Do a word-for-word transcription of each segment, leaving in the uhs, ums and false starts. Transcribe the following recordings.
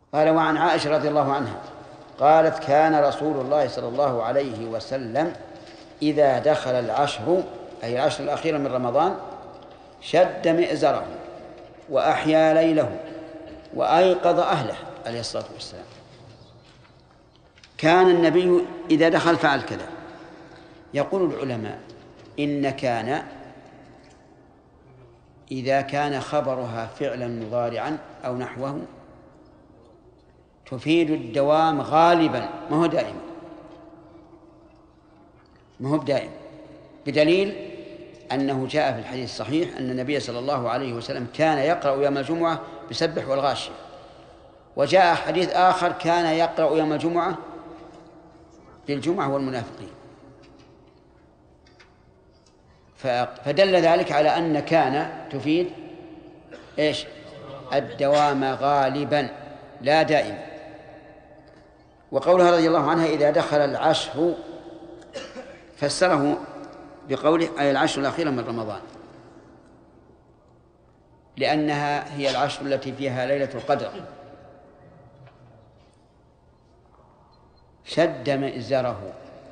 قال: وعن عائشة رضي الله عنها قالت: كان رسول الله صلى الله عليه وسلم إذا دخل العشر، أي العشر الأخيرة من رمضان، شد مئزره وأحيا ليله وأيقظ أهله عليه الصلاة والسلام. كان النبي إذا دخل فعل كذا. يقول العلماء: إن كان إذا كان خبرها فعلا مضارعا أو نحوه تفيد الدوام غالبا، ما هو دائما، ما هو دائما، بدليل أنه جاء في الحديث الصحيح أن النبي صلى الله عليه وسلم كان يقرأ يوم الجمعة بسبح والغاشية، وجاء حديث آخر كان يقرأ يوم الجمعة بالجمعة والمنافقين، فدل ذلك على أن كان تفيد إيش؟ الدوام غالبا لا دائما. وقولها رضي الله عنها إذا دخل العشر فسره بقوله أي العشر الأخيرة من رمضان، لأنها هي العشر التي فيها ليلة القدر. شد مئزره،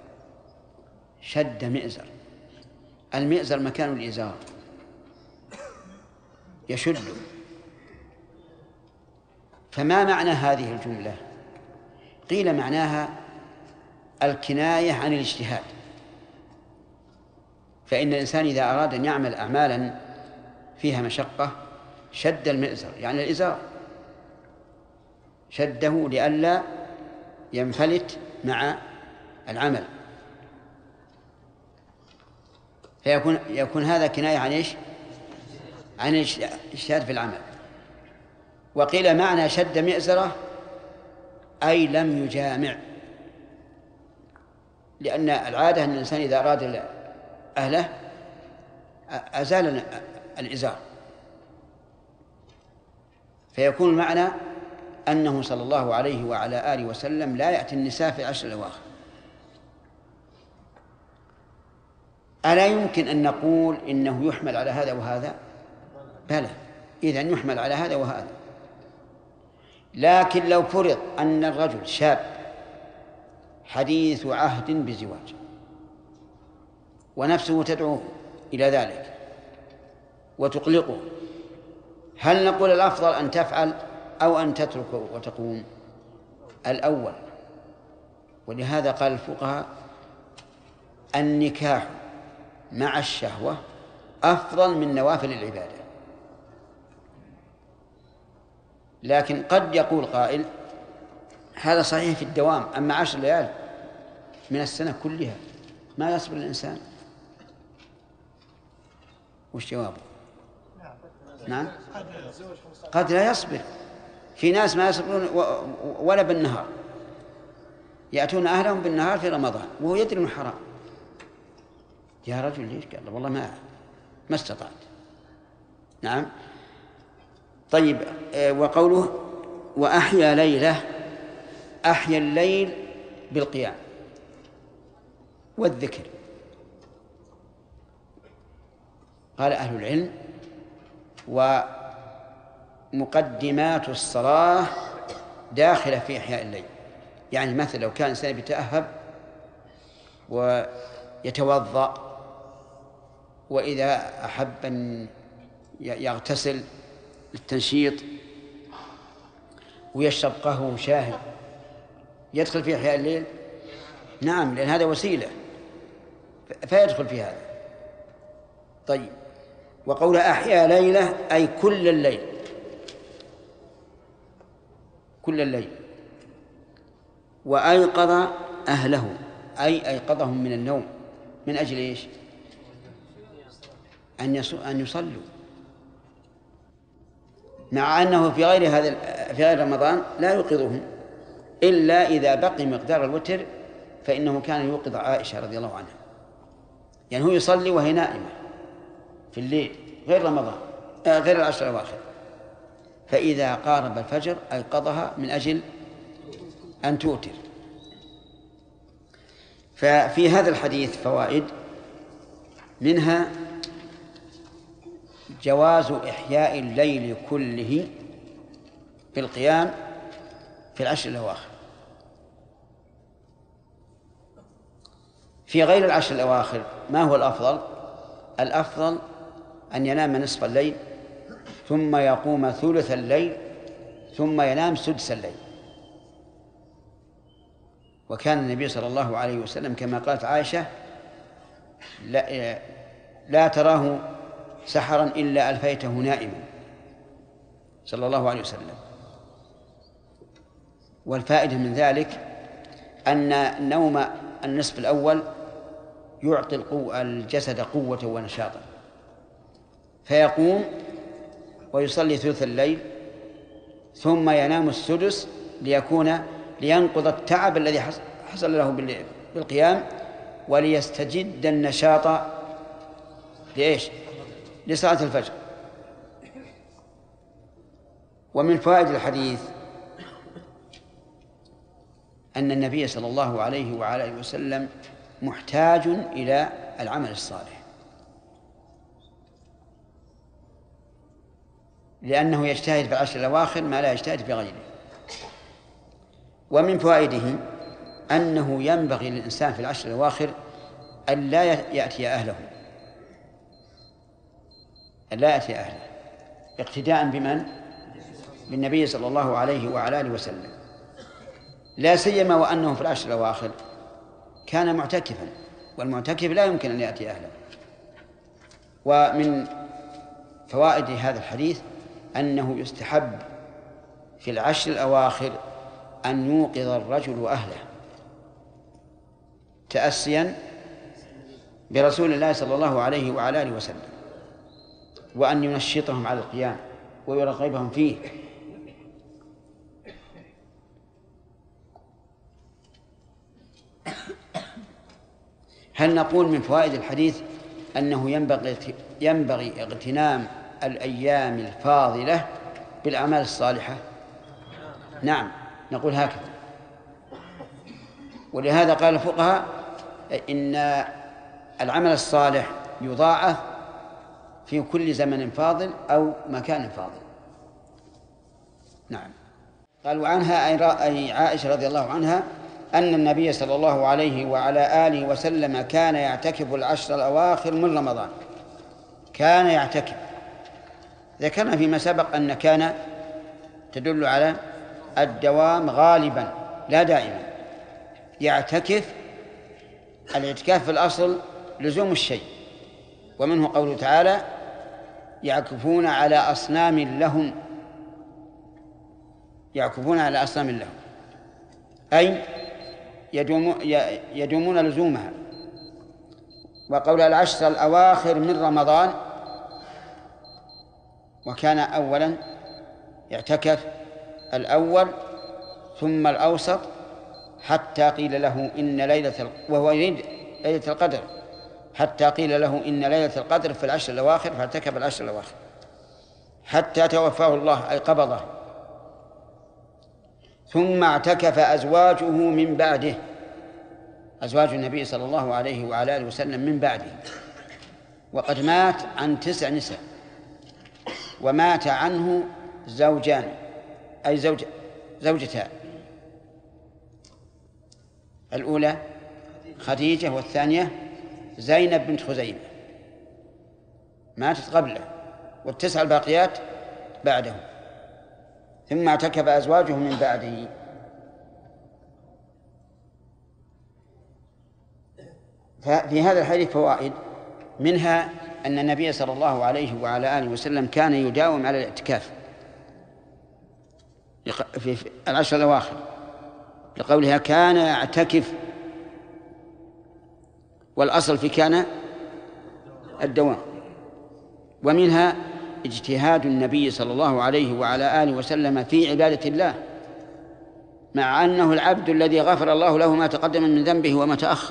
شد مئزر، المئزر مكان الإزار، يشد. فما معنى هذه الجملة؟ قيل معناها الكناية عن الاجتهاد، فإن الإنسان إذا أراد أن يعمل أعمالا فيها مشقة شد المئزر، يعني الإزار شده لئلا ينفلت مع العمل، فيكون يكون هذا كناية عن إيش؟ عن الاجتهاد في العمل. وقيل معنى شد مئزره أي لم يجامع، لأن العادة أن الإنسان إذا أراد أهله أزال الإزار، فيكون المعنى أنه صلى الله عليه وعلى آله وسلم لا يأتي النساء في العشر الأواخر. ألا يمكن أن نقول إنه يحمل على هذا وهذا؟ بلى، إذن يحمل على هذا وهذا. لكن لو فرض أن الرجل شاب حديث عهد بزواج ونفسه تدعوه إلى ذلك وتقلقه، هل نقول الأفضل أن تفعل أو أن تترك وتقوم؟ الأول. ولهذا قال الفقهاء: النكاح مع الشهوة أفضل من نوافل العبادة. لكن قد يقول قائل: هذا صحيح في الدوام، أما عشر ليال من السنة كلها ما يصبر الإنسان. وش جوابه؟ نعم، قد لا يصبر. في ناس ما يصبرون ولا بالنهار، يأتون أهلهم بالنهار في رمضان وهو يدري أنه حرام. يا رجل ليش؟ قال والله ما ما استطعت. نعم. طيب، وقوله وأحيا ليله، أحيا الليل بالقيام والذكر. قال أهل العلم: ومقدمات الصلاة داخلة في إحياء الليل. يعني مثلا لو كان إنسان يتأهب ويتوضأ، وإذا أحب أن يغتسل للتنشيط ويشرب قهوة وشاهي، يدخل في إحياء الليل؟ نعم، لأن هذا وسيلة فيدخل في هذا. طيب، وقول أحيا ليلة أي كل الليل، كل الليل. وأيقظ أهله أي أيقظهم من النوم، من أجل إيش؟ أن يصلوا، مع أنه في غير هذا في غير رمضان لا يوقظهم إلا إذا بقي مقدار الوتر، فإنه كان يوقظ عائشة رضي الله عنها، يعني هو يصلي وهي نائمة في الليل غير رمضان آه غير العشر الأواخر، فإذا قارب الفجر أيقظها من أجل أن توتر. ففي هذا الحديث فوائد، منها جواز إحياء الليل كله بالقيام في العشر الأواخر. في غير العشر الأواخر ما هو الأفضل؟ الأفضل أن ينام نصف الليل ثم يقوم ثلث الليل ثم ينام سدس الليل. وكان النبي صلى الله عليه وسلم كما قالت عائشة لا, لا تراه سحرا إلا ألفيته نائما صلى الله عليه وسلم. والفائدة من ذلك أن نوم النصف الأول يعطي القوة الجسد قوة ونشاطا، فيقوم ويصلي ثلث الليل ثم ينام السدس ليكون لينقض التعب الذي حصل له بالقيام وليستجد النشاط لإيش؟ لصلاة الفجر. ومن فوائد الحديث أن النبي صلى الله عليه وعلى آله وسلم محتاج إلى العمل الصالح، لأنه يجتهد في العشر الأواخر ما لا يجتهد في غيره. ومن فوائده أنه ينبغي للإنسان في العشر الأواخر أن لا يأتي أهله أن لا يأتي أهله اقتداء بمن؟ بالنبي صلى الله عليه وعلى آله وسلم، لا سيما وأنه في العشر الأواخر كان معتكفا، والمعتكف لا يمكن أن يأتي أهله. ومن فوائد هذا الحديث أنه يستحب في العشر الأواخر أن يوقظ الرجل أهله تأسيا برسول الله صلى الله عليه وعلى آله وسلم، وأن ينشطهم على القيام ويرغبهم فيه. هل نقول من فوائد الحديث أنه ينبغي ينبغي اغتنام الأيام الفاضلة بالأعمال الصالحة؟ نعم، نقول هكذا. ولهذا قال الفقهاء إن العمل الصالح يضاعف في كل زمن فاضل أو مكان فاضل. نعم. قال وعنها أي عائشة رضي الله عنها أن النبي صلى الله عليه وعلى آله وسلم كان يعتكف العشر الأواخر من رمضان. كان يعتكف، ذكرنا فيما سبق أن كان تدل على الدوام غالبا لا دائما. يعتكف، الاعتكاف في الأصل لزوم الشيء، ومنه قوله تعالى يعكفون على أصنام لهم يعكفون على أصنام لهم أي يدومون لزومها. وقول العشر الأواخر من رمضان، وكان أولا يعتكف الأول ثم الأوسط حتى قيل له إن ليلة وهو يريد ليلة القدر حتى قيل له إن ليلة القدر في العشر الأواخر فاعتكف العشر الأواخر حتى توفاه الله أي قبضه. ثم اعتكف أزواجه من بعده، أزواج النبي صلى الله عليه وعلى آله وسلم من بعده، وقد مات عن تسع نساء، ومات عنه زوجان أي زوج زوجتان، الأولى خديجة والثانية زينب بنت خزيمة ماتت قبله، والتسع الباقيات بعده. ثم اعتكف أزواجه من بعده. ففي هذا الحديث فوائد، منها أن النبي صلى الله عليه وعلى آله وسلم كان يداوم على الاعتكاف في العشر الأواخر لقولها كان يعتكف، والأصل في كان الدوام. ومنها اجتهاد النبي صلى الله عليه وعلى آله وسلم في عبادة الله، مع أنه العبد الذي غفر الله له ما تقدم من ذنبه وما تأخر.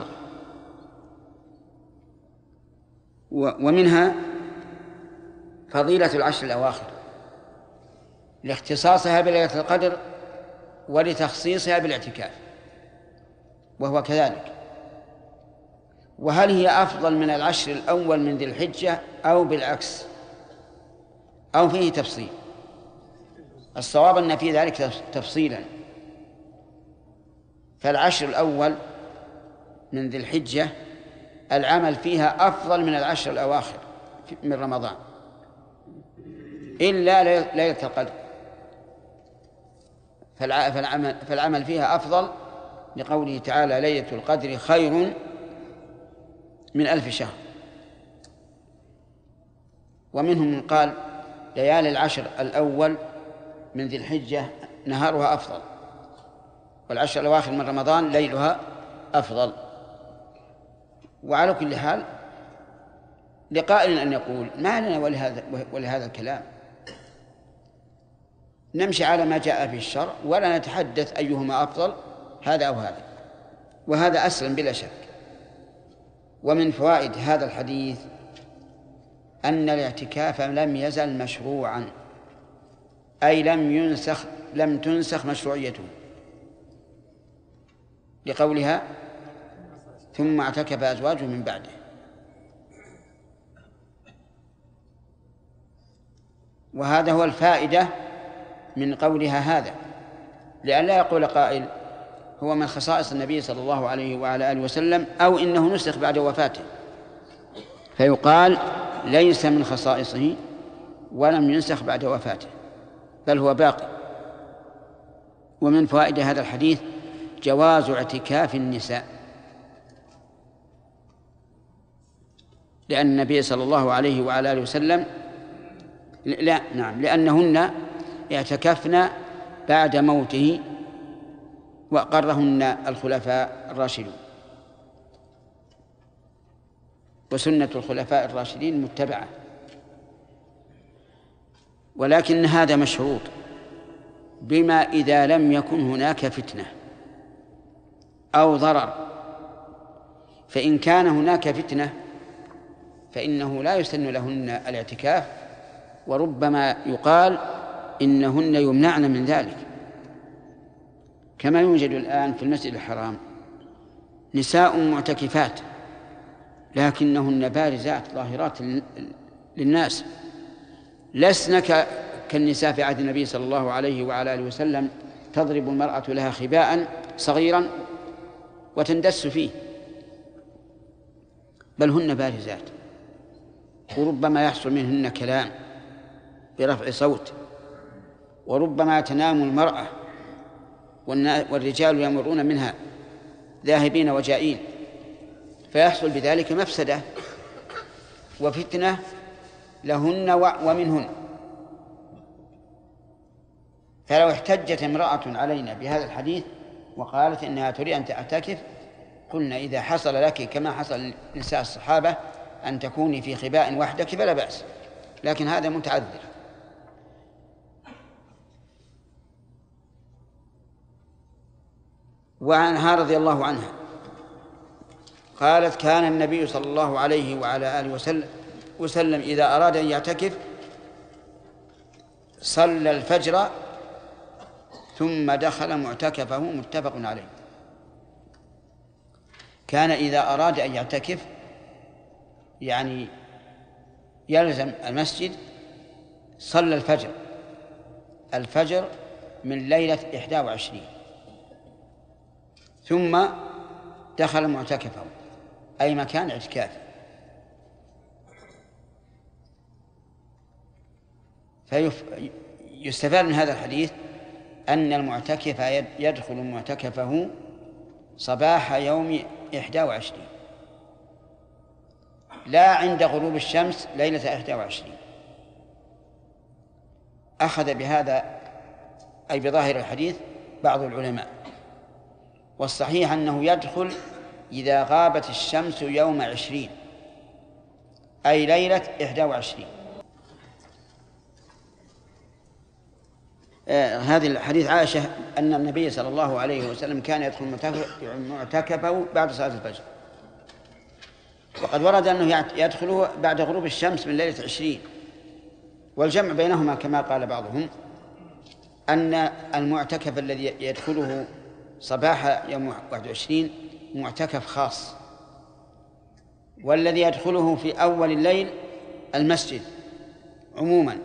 ومنها فضيلة العشر الأواخر لاختصاصها بليلة القدر ولتخصيصها بالاعتكاف، وهو كذلك. وهل هي أفضل من العشر الأول من ذي الحجة أو بالعكس أو فيه تفصيل؟ الصواب أن في ذلك تفصيلا، فالعشر الأول من ذي الحجة العمل فيها أفضل من العشر الأواخر من رمضان إلا ليلة القدر، فالعمل, فالعمل فيها أفضل لقوله تعالى ليلة القدر خير من ألف شهر. ومنهم من قال ليالي العشر الأول من ذي الحجة نهارها أفضل، والعشر الأواخر من رمضان ليلها أفضل. وعلى كل حال لقائل أن يقول ما لنا ولهذا, ولهذا الكلام، نمشي على ما جاء في الشرع ولا نتحدث أيهما أفضل هذا أو هذا، وهذا أسلم بلا شك. ومن فوائد هذا الحديث أن الاعتكاف لم يزل مشروعا، أي لم ينسخ لم تنسخ مشروعيته، لقولها ثم اعتكف أزواجه من بعده. وهذا هو الفائدة من قولها هذا، لأن لا يقول قائل هو من خصائص النبي صلى الله عليه وعلى آله وسلم أو إنه نسخ بعد وفاته، فيقال ليس من خصائصه ولم ينسخ بعد وفاته بل هو باقي. ومن فوائد هذا الحديث جواز اعتكاف النساء، لأن النبي صلى الله عليه وعلى آله وسلم لا نعم لأنهن اعتكفن بعد موته وأقرهن الخلفاء الراشدون، وسنة الخلفاء الراشدين متبعة. ولكن هذا مشروط بما إذا لم يكن هناك فتنة أو ضرر، فإن كان هناك فتنة فإنه لا يسن لهن الاعتكاف، وربما يقال إنهن يمنعن من ذلك، كما يوجد الآن في المسجد الحرام نساء معتكفات لكنهن بارزات ظاهرات للناس، لسن كالنساء في عهد النبي صلى الله عليه وعلى آله وسلم تضرب المرأة لها خباء صغيرا وتندس فيه، بل هن بارزات، وربما يحصل منهن كلام برفع صوت، وربما تنام المرأة والرجال يمرون منها ذاهبين وجائين، فيحصل بذلك مفسدة وفتنة لهن ومنهن. فلو احتجت امرأة علينا بهذا الحديث وقالت إنها تريد أن تعتكف، قلنا إذا حصل لك كما حصل لنساء الصحابة أن تكوني في خباء وحدك فلا بأس، لكن هذا متعذر. وعنها رضي الله عنها قالت كان النبي صلى الله عليه وعلى آله وسلم, وسلم إذا أراد أن يعتكف صلى الفجر ثم دخل معتكفه، متفق عليه. كان إذا أراد أن يعتكف يعني يلزم المسجد صلى الفجر الفجر من ليلة إحدى وعشرين ثم دخل معتكفه أي مكان اعتكاف. فيستفاد من هذا الحديث أن المعتكف يدخل معتكفه صباح يوم إحدى وعشرين، لا عند غروب الشمس ليلة إحدى وعشرين. أخذ بهذا أي بظاهر الحديث بعض العلماء، والصحيح أنه يدخل إذا غابت الشمس يوم عشرين أي ليلة إحدى وعشرين. آه هذه الحديث عائشة أن النبي صلى الله عليه وسلم كان يدخل معتكفه بعد صلاة الفجر، وقد ورد أنه يدخله بعد غروب الشمس من ليلة عشرين. والجمع بينهما كما قال بعضهم أن المعتكف الذي يدخله صباح يوم واحد وعشرين معتكف خاص، والذي يدخله في أول الليل المسجد عموما.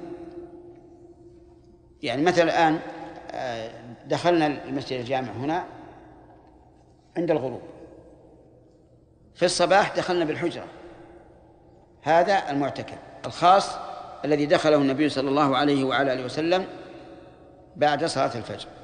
يعني مثلا الآن دخلنا المسجد الجامع هنا عند الغروب. في الصباح دخلنا بالحجرة، هذا المعتكف الخاص الذي دخله النبي صلى الله عليه وعلى آله وسلم بعد صلاة الفجر.